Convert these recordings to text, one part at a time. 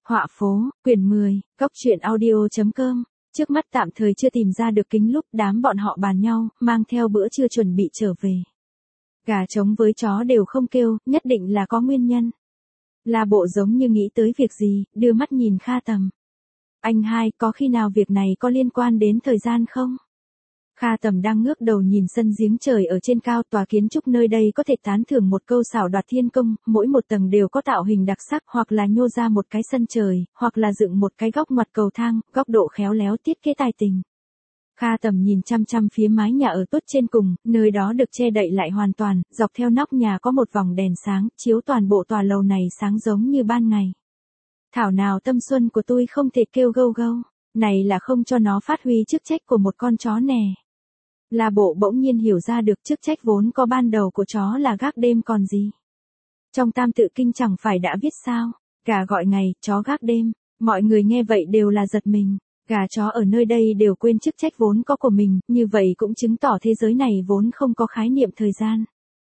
Họa phố, quyển 10, góc truyện audio.com. Trước mắt tạm thời chưa tìm ra được kính lúp, đám bọn họ bàn nhau, mang theo bữa trưa chuẩn bị trở về. Gà trống với chó đều không kêu, nhất định là có nguyên nhân. La Bộ giống như nghĩ tới việc gì, đưa mắt nhìn Kha Tầm. Anh hai, có khi nào việc này có liên quan đến thời gian không? Kha Tầm đang ngước đầu nhìn sân giếng trời ở trên cao, tòa kiến trúc nơi đây có thể tán thưởng một câu xảo đoạt thiên công, mỗi một tầng đều có tạo hình đặc sắc, hoặc là nhô ra một cái sân trời, hoặc là dựng một cái góc ngoặt cầu thang, góc độ khéo léo thiết kế tài tình. Kha Tầm nhìn chăm chăm phía mái nhà ở tuốt trên cùng, nơi đó được che đậy lại hoàn toàn, dọc theo nóc nhà có một vòng đèn sáng, chiếu toàn bộ tòa lầu này sáng giống như ban ngày. Thảo nào tâm xuân của tôi không thể kêu gâu gâu, này là không cho nó phát huy chức trách của một con chó nè. La Bộ bỗng nhiên hiểu ra được chức trách vốn có ban đầu của chó là gác đêm còn gì. Trong Tam Tự Kinh chẳng phải đã viết sao, gà gọi ngày, chó gác đêm, mọi người nghe vậy đều là giật mình, gà chó ở nơi đây đều quên chức trách vốn có của mình, như vậy cũng chứng tỏ thế giới này vốn không có khái niệm thời gian.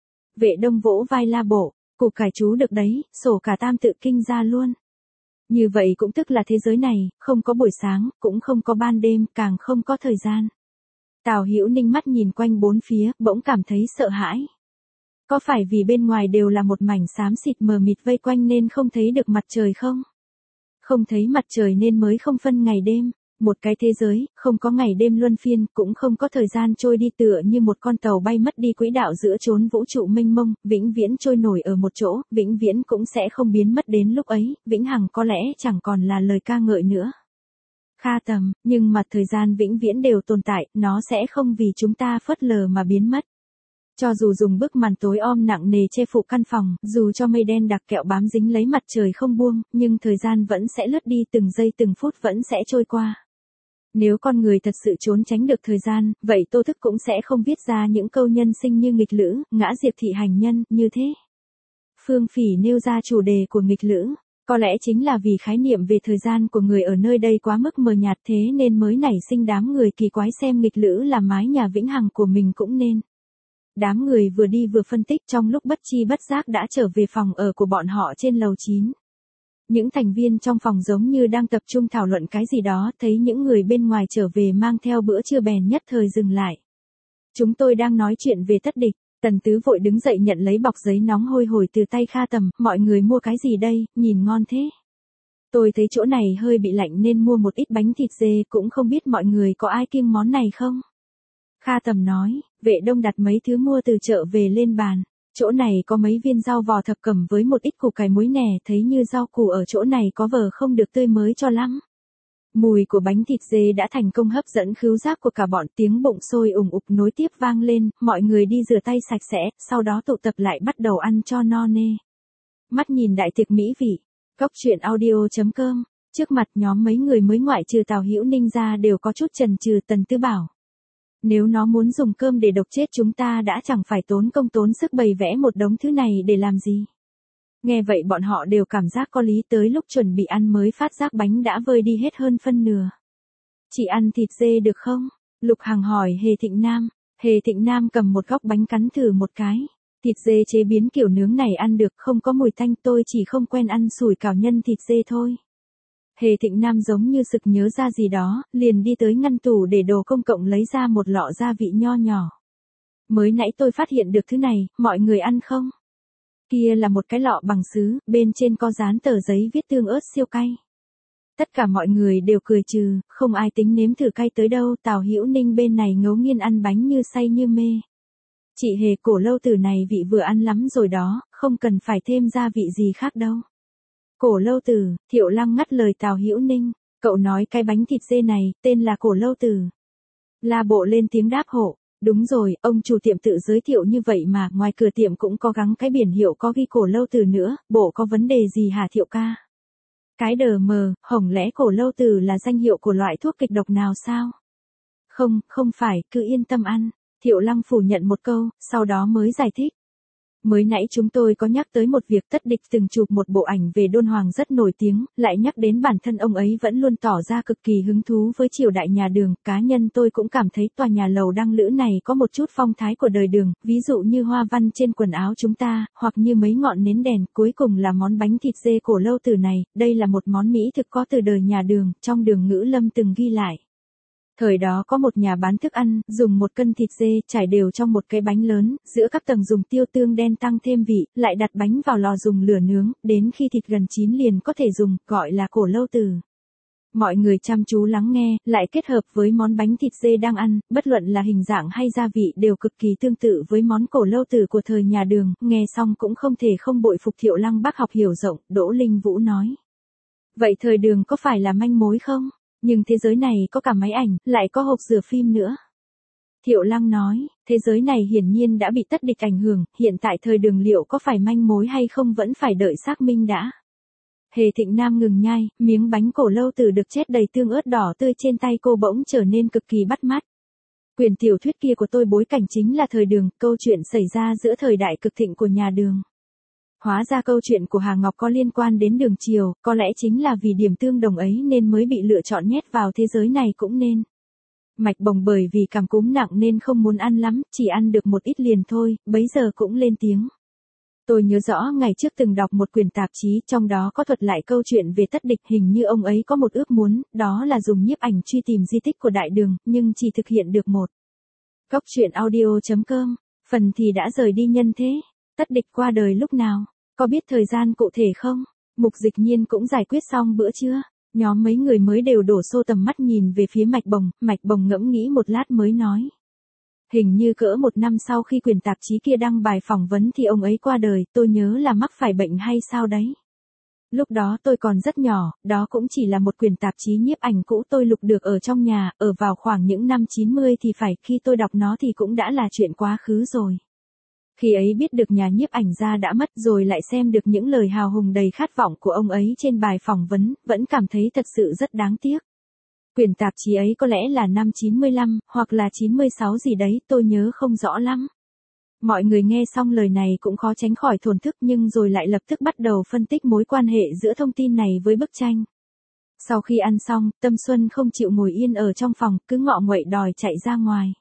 Vệ Đông vỗ vai La Bộ, củ cải chú được đấy, sổ cả Tam Tự Kinh ra luôn. Như vậy cũng tức là thế giới này, không có buổi sáng, cũng không có ban đêm, càng không có thời gian. Tào Hữu Ninh mắt nhìn quanh bốn phía, bỗng cảm thấy sợ hãi. Có phải vì bên ngoài đều là một mảnh xám xịt mờ mịt vây quanh nên không thấy được mặt trời không? Không thấy mặt trời nên mới không phân ngày đêm, một cái thế giới, không có ngày đêm luân phiên, cũng không có thời gian trôi đi tựa như một con tàu bay mất đi quỹ đạo giữa chốn vũ trụ mênh mông, vĩnh viễn trôi nổi ở một chỗ, vĩnh viễn cũng sẽ không biến mất đến lúc ấy, vĩnh hằng có lẽ chẳng còn là lời ca ngợi nữa. Kha Tầm, nhưng mà thời gian vĩnh viễn đều tồn tại, nó sẽ không vì chúng ta phớt lờ mà biến mất. Cho dù dùng bức màn tối om nặng nề che phủ căn phòng, dù cho mây đen đặc kẹo bám dính lấy mặt trời không buông, nhưng thời gian vẫn sẽ lướt đi, từng giây từng phút vẫn sẽ trôi qua. Nếu con người thật sự trốn tránh được thời gian, vậy Tô Thức cũng sẽ không viết ra những câu nhân sinh như nghịch lữ, ngã diệp thị hành nhân, như thế. Phương Phỉ nêu ra chủ đề của nghịch lữ. Có lẽ chính là vì khái niệm về thời gian của người ở nơi đây quá mức mờ nhạt, thế nên mới nảy sinh đám người kỳ quái xem nghịch lữ là mái nhà vĩnh hằng của mình cũng nên. Đám người vừa đi vừa phân tích, trong lúc bất chi bất giác đã trở về phòng ở của bọn họ trên lầu 9. Những thành viên trong phòng giống như đang tập trung thảo luận cái gì đó, thấy những người bên ngoài trở về mang theo bữa trưa bèn nhất thời dừng lại. Chúng tôi đang nói chuyện về Tất Địch. Tần Tứ vội đứng dậy nhận lấy bọc giấy nóng hôi hổi từ tay Kha Tầm, mọi người mua cái gì đây, nhìn ngon thế. Tôi thấy chỗ này hơi bị lạnh nên mua một ít bánh thịt dê, cũng không biết mọi người có ai kiêng món này không. Kha Tầm nói, Vệ Đông đặt mấy thứ mua từ chợ về lên bàn, chỗ này có mấy viên rau vò thập cẩm với một ít củ cải muối nè, thấy như rau củ ở chỗ này có vờ không được tươi mới cho lắm. Mùi của bánh thịt dê đã thành công hấp dẫn khứu giác của cả bọn, tiếng bụng sôi ùng ục nối tiếp vang lên, mọi người đi rửa tay sạch sẽ, sau đó tụ tập lại bắt đầu ăn cho no nê. Mắt nhìn đại tiệc mỹ vị, góc truyện audio.com, trước mặt nhóm mấy người mới ngoại trừ Tào Hữu Ninh ra đều có chút chần chừ. Tần Tư bảo, nếu nó muốn dùng cơm để độc chết chúng ta đã chẳng phải tốn công tốn sức bày vẽ một đống thứ này để làm gì. Nghe vậy bọn họ đều cảm giác có lý, tới lúc chuẩn bị ăn mới phát giác bánh đã vơi đi hết hơn phân nửa. Chị ăn thịt dê được không? Lục Hằng hỏi Hề Thịnh Nam. Hề Thịnh Nam cầm một góc bánh cắn thử một cái. Thịt dê chế biến kiểu nướng này ăn được, không có mùi tanh, tôi chỉ không quen ăn sủi cảo nhân thịt dê thôi. Hề Thịnh Nam giống như sực nhớ ra gì đó, liền đi tới ngăn tủ để đồ công cộng lấy ra một lọ gia vị nho nhỏ. Mới nãy tôi phát hiện được thứ này, mọi người ăn không? Kia là một cái lọ bằng sứ, bên trên có dán tờ giấy viết tương ớt siêu cay. Tất cả mọi người đều cười trừ, không ai tính nếm thử cay tới đâu. Tào Hữu Ninh bên này ngấu nghiến ăn bánh như say như mê. Chị Hề, Cổ Lâu Tử này vị vừa ăn lắm rồi đó, không cần phải thêm gia vị gì khác đâu. Cổ Lâu Tử, Thiệu Lăng ngắt lời Tào Hữu Ninh, cậu nói cái bánh thịt dê này, tên là Cổ Lâu Tử. La Bộ lên tiếng đáp hộ. Đúng rồi, ông chủ tiệm tự giới thiệu như vậy mà, ngoài cửa tiệm cũng có gắn cái biển hiệu có ghi Cổ Lâu Tử nữa, bộ có vấn đề gì hả Thiệu ca? Cái đờ mờ, hổng lẽ Cổ Lâu Tử là danh hiệu của loại thuốc kịch độc nào sao? Không, không phải, cứ yên tâm ăn. Thiệu Lăng phủ nhận một câu, sau đó mới giải thích. Mới nãy chúng tôi có nhắc tới một việc Tất Địch từng chụp một bộ ảnh về Đôn Hoàng rất nổi tiếng, lại nhắc đến bản thân ông ấy vẫn luôn tỏ ra cực kỳ hứng thú với triều đại nhà Đường. Cá nhân tôi cũng cảm thấy tòa nhà lầu Đăng Lữ này có một chút phong thái của đời Đường, ví dụ như hoa văn trên quần áo chúng ta, hoặc như mấy ngọn nến đèn, cuối cùng là món bánh thịt dê cổ lâu từ này, đây là một món mỹ thực có từ đời nhà Đường, trong Đường Ngữ Lâm từng ghi lại. Thời đó có một nhà bán thức ăn, dùng một cân thịt dê trải đều trong một cái bánh lớn, giữa các tầng dùng tiêu tương đen tăng thêm vị, lại đặt bánh vào lò dùng lửa nướng, đến khi thịt gần chín liền có thể dùng, gọi là cổ lâu từ. Mọi người chăm chú lắng nghe, lại kết hợp với món bánh thịt dê đang ăn, bất luận là hình dạng hay gia vị đều cực kỳ tương tự với món cổ lâu từ của thời nhà Đường, nghe xong cũng không thể không bội phục Thiệu Lăng bác học hiểu rộng, Đỗ Linh Vũ nói. Vậy thời Đường có phải là manh mối không? Nhưng thế giới này có cả máy ảnh, lại có hộp rửa phim nữa. Thiệu Lăng nói, thế giới này hiển nhiên đã bị Tất Địch ảnh hưởng, hiện tại thời Đường liệu có phải manh mối hay không vẫn phải đợi xác minh đã. Hề Thịnh Nam ngừng nhai, miếng bánh cổ lâu từ được chết đầy tương ớt đỏ tươi trên tay cô bỗng trở nên cực kỳ bắt mắt. Quyển tiểu thuyết kia của tôi bối cảnh chính là thời Đường, câu chuyện xảy ra giữa thời đại cực thịnh của nhà Đường. Hóa ra câu chuyện của Hà Ngọc có liên quan đến Đường Triều, có lẽ chính là vì điểm tương đồng ấy nên mới bị lựa chọn nhét vào thế giới này cũng nên. Mạch Bồng bởi vì cảm cúm nặng nên không muốn ăn lắm, chỉ ăn được một ít liền thôi, bấy giờ cũng lên tiếng. Tôi nhớ rõ ngày trước từng đọc một quyển tạp chí, trong đó có thuật lại câu chuyện về Tất Địch, hình như ông ấy có một ước muốn, đó là dùng nhiếp ảnh truy tìm di tích của Đại Đường, nhưng chỉ thực hiện được một. Góc truyện audio.com, phần thì đã rời đi nhân thế. Tất Địch qua đời lúc nào? Có biết thời gian cụ thể không? Mục Dịch Nhiên cũng giải quyết xong bữa trưa. Nhóm mấy người mới đều đổ xô tầm mắt nhìn về phía Mạch Bồng ngẫm nghĩ một lát mới nói. Hình như cỡ một năm sau khi quyển tạp chí kia đăng bài phỏng vấn thì ông ấy qua đời, tôi nhớ là mắc phải bệnh hay sao đấy. Lúc đó tôi còn rất nhỏ, đó cũng chỉ là một quyển tạp chí nhiếp ảnh cũ tôi lục được ở trong nhà, ở vào khoảng những năm 90 thì phải, khi tôi đọc nó thì cũng đã là chuyện quá khứ rồi. Khi ấy biết được nhà nhiếp ảnh gia đã mất rồi lại xem được những lời hào hùng đầy khát vọng của ông ấy trên bài phỏng vấn, vẫn cảm thấy thật sự rất đáng tiếc. Quyển tạp chí ấy có lẽ là năm 95, hoặc là 96 gì đấy, tôi nhớ không rõ lắm. Mọi người nghe xong lời này cũng khó tránh khỏi thổn thức nhưng rồi lại lập tức bắt đầu phân tích mối quan hệ giữa thông tin này với bức tranh. Sau khi ăn xong, Tâm Xuân không chịu ngồi yên ở trong phòng, cứ ngọ nguậy đòi chạy ra ngoài.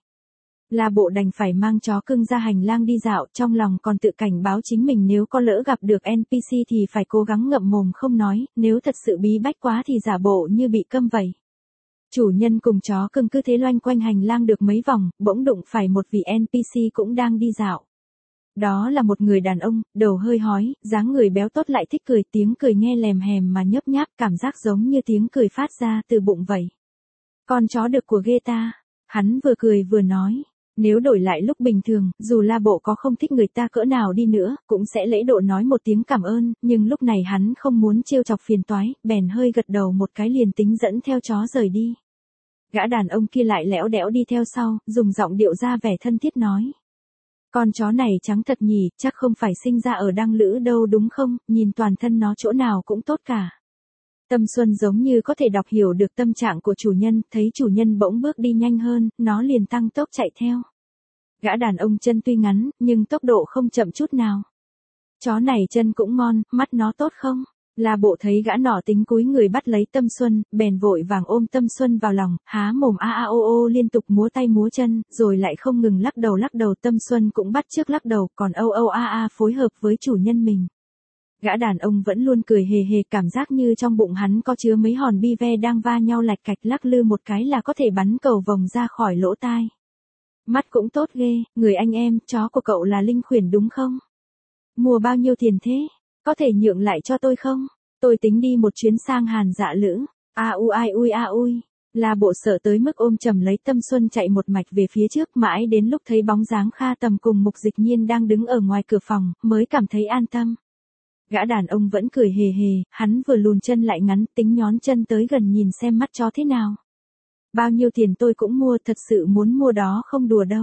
La Bộ đành phải mang chó cưng ra hành lang đi dạo, trong lòng còn tự cảnh báo chính mình nếu có lỡ gặp được NPC thì phải cố gắng ngậm mồm không nói, nếu thật sự bí bách quá thì giả bộ như bị câm vậy. Chủ nhân cùng chó cưng cứ thế loanh quanh hành lang được mấy vòng, bỗng đụng phải một vị NPC cũng đang đi dạo. Đó là một người đàn ông, đầu hơi hói, dáng người béo tốt lại thích cười, tiếng cười nghe lèm hèm mà nhấp nháp, cảm giác giống như tiếng cười phát ra từ bụng vậy. Con chó được của ghê ta, hắn vừa cười vừa nói. Nếu đổi lại lúc bình thường, dù La Bộ có không thích người ta cỡ nào đi nữa, cũng sẽ lễ độ nói một tiếng cảm ơn, nhưng lúc này hắn không muốn trêu chọc phiền toái, bèn hơi gật đầu một cái liền tính dẫn theo chó rời đi. Gã đàn ông kia lại lẽo đẽo đi theo sau, dùng giọng điệu ra vẻ thân thiết nói. Con chó này trắng thật nhỉ, chắc không phải sinh ra ở Đăng Lữ đâu đúng không, nhìn toàn thân nó chỗ nào cũng tốt cả. Tâm Xuân giống như có thể đọc hiểu được tâm trạng của chủ nhân, thấy chủ nhân bỗng bước đi nhanh hơn, nó liền tăng tốc chạy theo. Gã đàn ông chân tuy ngắn, nhưng tốc độ không chậm chút nào. Chó này chân cũng ngon, mắt nó tốt không? La Bộ thấy gã nọ tính cúi người bắt lấy Tâm Xuân, bèn vội vàng ôm Tâm Xuân vào lòng, há mồm a a ô ô liên tục múa tay múa chân, rồi lại không ngừng lắc đầu Tâm Xuân cũng bắt chước lắc đầu, còn âu âu a a phối hợp với chủ nhân mình. Gã đàn ông vẫn luôn cười hề hề, cảm giác như trong bụng hắn có chứa mấy hòn bi ve đang va nhau lạch cạch, lắc lư một cái là có thể bắn cầu vồng ra khỏi lỗ tai. Mắt cũng tốt ghê, người anh em, chó của cậu là linh khuyển đúng không? Mua bao nhiêu tiền thế? Có thể nhượng lại cho tôi không? Tôi tính đi một chuyến sang Hàn Dạ Lữ. A u ai ui a ui. La Bộ sợ tới mức ôm chầm lấy Tâm Xuân chạy một mạch về phía trước, mãi đến lúc thấy bóng dáng Kha Tầm cùng Mục Dịch Nhiên đang đứng ở ngoài cửa phòng, mới cảm thấy an tâm. Gã đàn ông vẫn cười hề hề, hắn vừa lùn chân lại ngắn, tính nhón chân tới gần nhìn xem mắt chó thế nào. Bao nhiêu tiền tôi cũng mua, thật sự muốn mua đó không đùa đâu.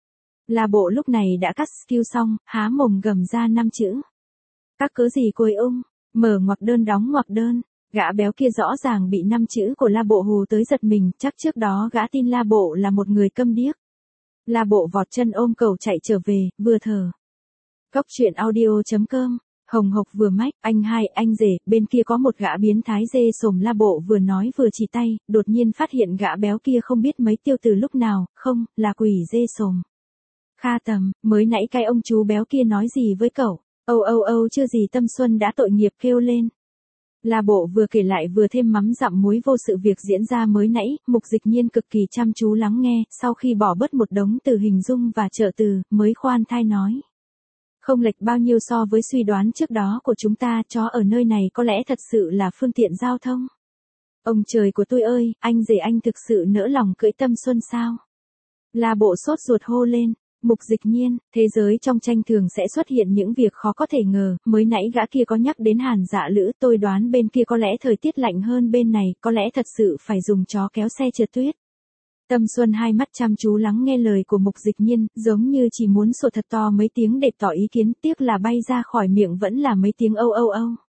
La Bộ lúc này đã cắt skill xong, há mồm gầm ra 5 chữ. Các cớ gì côi ung, mở ngoặc đơn đóng ngoặc đơn. Gã béo kia rõ ràng bị 5 chữ của La Bộ hù tới giật mình, chắc trước đó gã tin La Bộ là một người câm điếc. La Bộ vọt chân ôm cầu chạy trở về, vừa thở. Cóc truyện audio.com. Hồng hộc vừa mách, anh hai, anh rể, bên kia có một gã biến thái dê sồm La Bộ vừa nói vừa chỉ tay, đột nhiên phát hiện gã béo kia không biết mấy tiêu từ lúc nào, không, là quỷ dê sồm. Kha Tầm, mới nãy cái ông chú béo kia nói gì với cậu? Âu chưa gì Tâm Xuân đã tội nghiệp kêu lên. La Bộ vừa kể lại vừa thêm mắm dặm muối vô sự việc diễn ra mới nãy, Mục Dịch Nhiên cực kỳ chăm chú lắng nghe, sau khi bỏ bớt một đống từ hình dung và trợ từ, mới khoan thai nói. Không lệch bao nhiêu so với suy đoán trước đó của chúng ta, chó ở nơi này có lẽ thật sự là phương tiện giao thông. Ông trời của tôi ơi, anh rể anh thực sự nỡ lòng cưỡi Tâm Xuân sao? La Bộ sốt ruột hô lên. Mục Dịch Nhiên, thế giới trong tranh thường sẽ xuất hiện những việc khó có thể ngờ, mới nãy gã kia có nhắc đến Hàn Dạ Lữ, tôi đoán bên kia có lẽ thời tiết lạnh hơn bên này, có lẽ thật sự phải dùng chó kéo xe trượt tuyết. Tâm Xuân hai mắt chăm chú lắng nghe lời của Mục Dịch Nhiên, giống như chỉ muốn sủa thật to mấy tiếng để tỏ ý kiến, tiếc là bay ra khỏi miệng vẫn là mấy tiếng âu.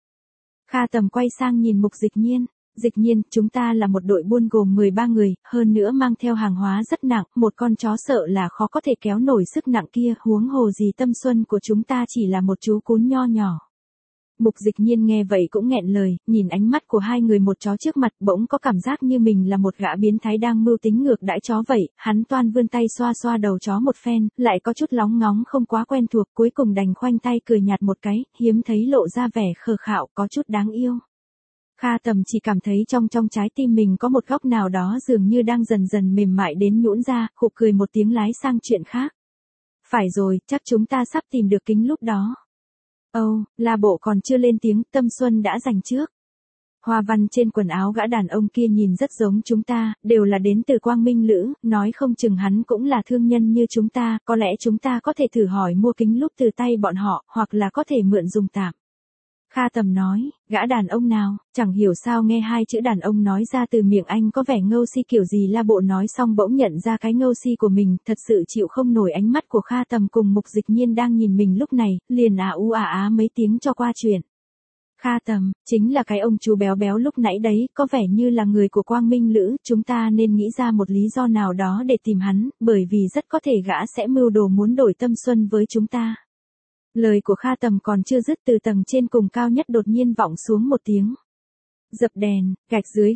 Kha Tầm quay sang nhìn Mục Dịch Nhiên. Dịch Nhiên, chúng ta là một đội buôn gồm 13 người, hơn nữa mang theo hàng hóa rất nặng, một con chó sợ là khó có thể kéo nổi sức nặng kia, huống hồ gì Tâm Xuân của chúng ta chỉ là một chú cún nho nhỏ. Mục Dịch Nhiên nghe vậy cũng nghẹn lời, nhìn ánh mắt của hai người một chó trước mặt bỗng có cảm giác như mình là một gã biến thái đang mưu tính ngược đãi chó vậy, hắn toan vươn tay xoa xoa đầu chó một phen, lại có chút lóng ngóng không quá quen thuộc, cuối cùng đành khoanh tay cười nhạt một cái, hiếm thấy lộ ra vẻ khờ khạo, có chút đáng yêu. Kha Tầm chỉ cảm thấy trong trái tim mình có một góc nào đó dường như đang dần dần mềm mại đến nhũn ra, khục cười một tiếng lái sang chuyện khác. Phải rồi, chắc chúng ta sắp tìm được kính lúc đó. La Bộ còn chưa lên tiếng, Tâm Xuân đã giành trước. Hoa văn trên quần áo gã đàn ông kia nhìn rất giống chúng ta, đều là đến từ Quang Minh Lữ, nói không chừng hắn cũng là thương nhân như chúng ta, có lẽ chúng ta có thể thử hỏi mua kính lúp từ tay bọn họ, hoặc là có thể mượn dùng tạm. Kha Tầm nói, gã đàn ông nào, chẳng hiểu sao nghe hai chữ đàn ông nói ra từ miệng anh có vẻ ngâu si kiểu gì. La Bộ nói xong bỗng nhận ra cái ngâu si của mình, thật sự chịu không nổi ánh mắt của Kha Tầm cùng Mục Dịch Nhiên đang nhìn mình lúc này, liền á mấy tiếng cho qua chuyện. Kha Tầm, chính là cái ông chú béo béo lúc nãy đấy, có vẻ như là người của Quang Minh Lữ, chúng ta nên nghĩ ra một lý do nào đó để tìm hắn, bởi vì rất có thể gã sẽ mưu đồ muốn đổi Tâm Xuân với chúng ta. Lời của Kha Tầm còn chưa dứt từ tầng trên cùng cao nhất đột nhiên vọng xuống một tiếng. Dập đèn, gạch dưới.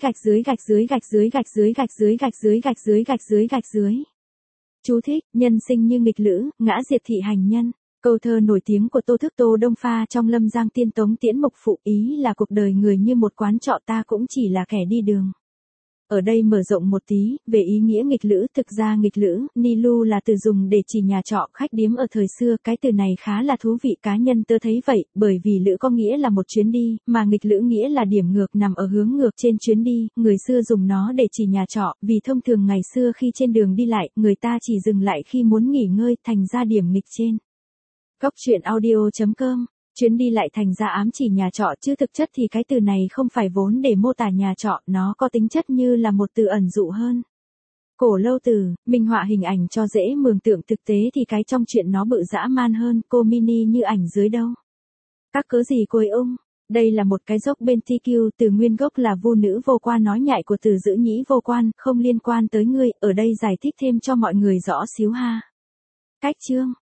Chú thích, nhân sinh như nghịch lữ, ngã diệt thị hành nhân. Câu thơ nổi tiếng của Tô Thức Tô Đông pha trong Lâm Giang Tiên Tống Tiễn Mục Phụ, ý là cuộc đời người như một quán trọ, ta cũng chỉ là kẻ đi đường. Ở đây mở rộng một tí, về ý nghĩa nghịch lữ, thực ra nghịch lữ, Nilu là từ dùng để chỉ nhà trọ, khách điếm ở thời xưa, cái từ này khá là thú vị, cá nhân tớ thấy vậy, bởi vì lữ có nghĩa là một chuyến đi, mà nghịch lữ nghĩa là điểm ngược nằm ở hướng ngược trên chuyến đi, người xưa dùng nó để chỉ nhà trọ, vì thông thường ngày xưa khi trên đường đi lại, người ta chỉ dừng lại khi muốn nghỉ ngơi, thành ra điểm nghịch trên. Cóc truyện audio.com. Chuyến đi lại thành ra ám chỉ nhà trọ, chứ thực chất thì cái từ này không phải vốn để mô tả nhà trọ, nó có tính chất như là một từ ẩn dụ hơn. Cổ lâu từ, minh họa hình ảnh cho dễ mường tượng, thực tế thì cái trong chuyện nó bự dã man hơn, cô mini như ảnh dưới đâu. Các cớ gì côi ung, đây là một cái dốc bên TQ, từ nguyên gốc là vô nữ vô quan, nói nhại của từ giữ nhĩ vô quan, không liên quan tới ngươi, ở đây giải thích thêm cho mọi người rõ xíu ha. Cách chương.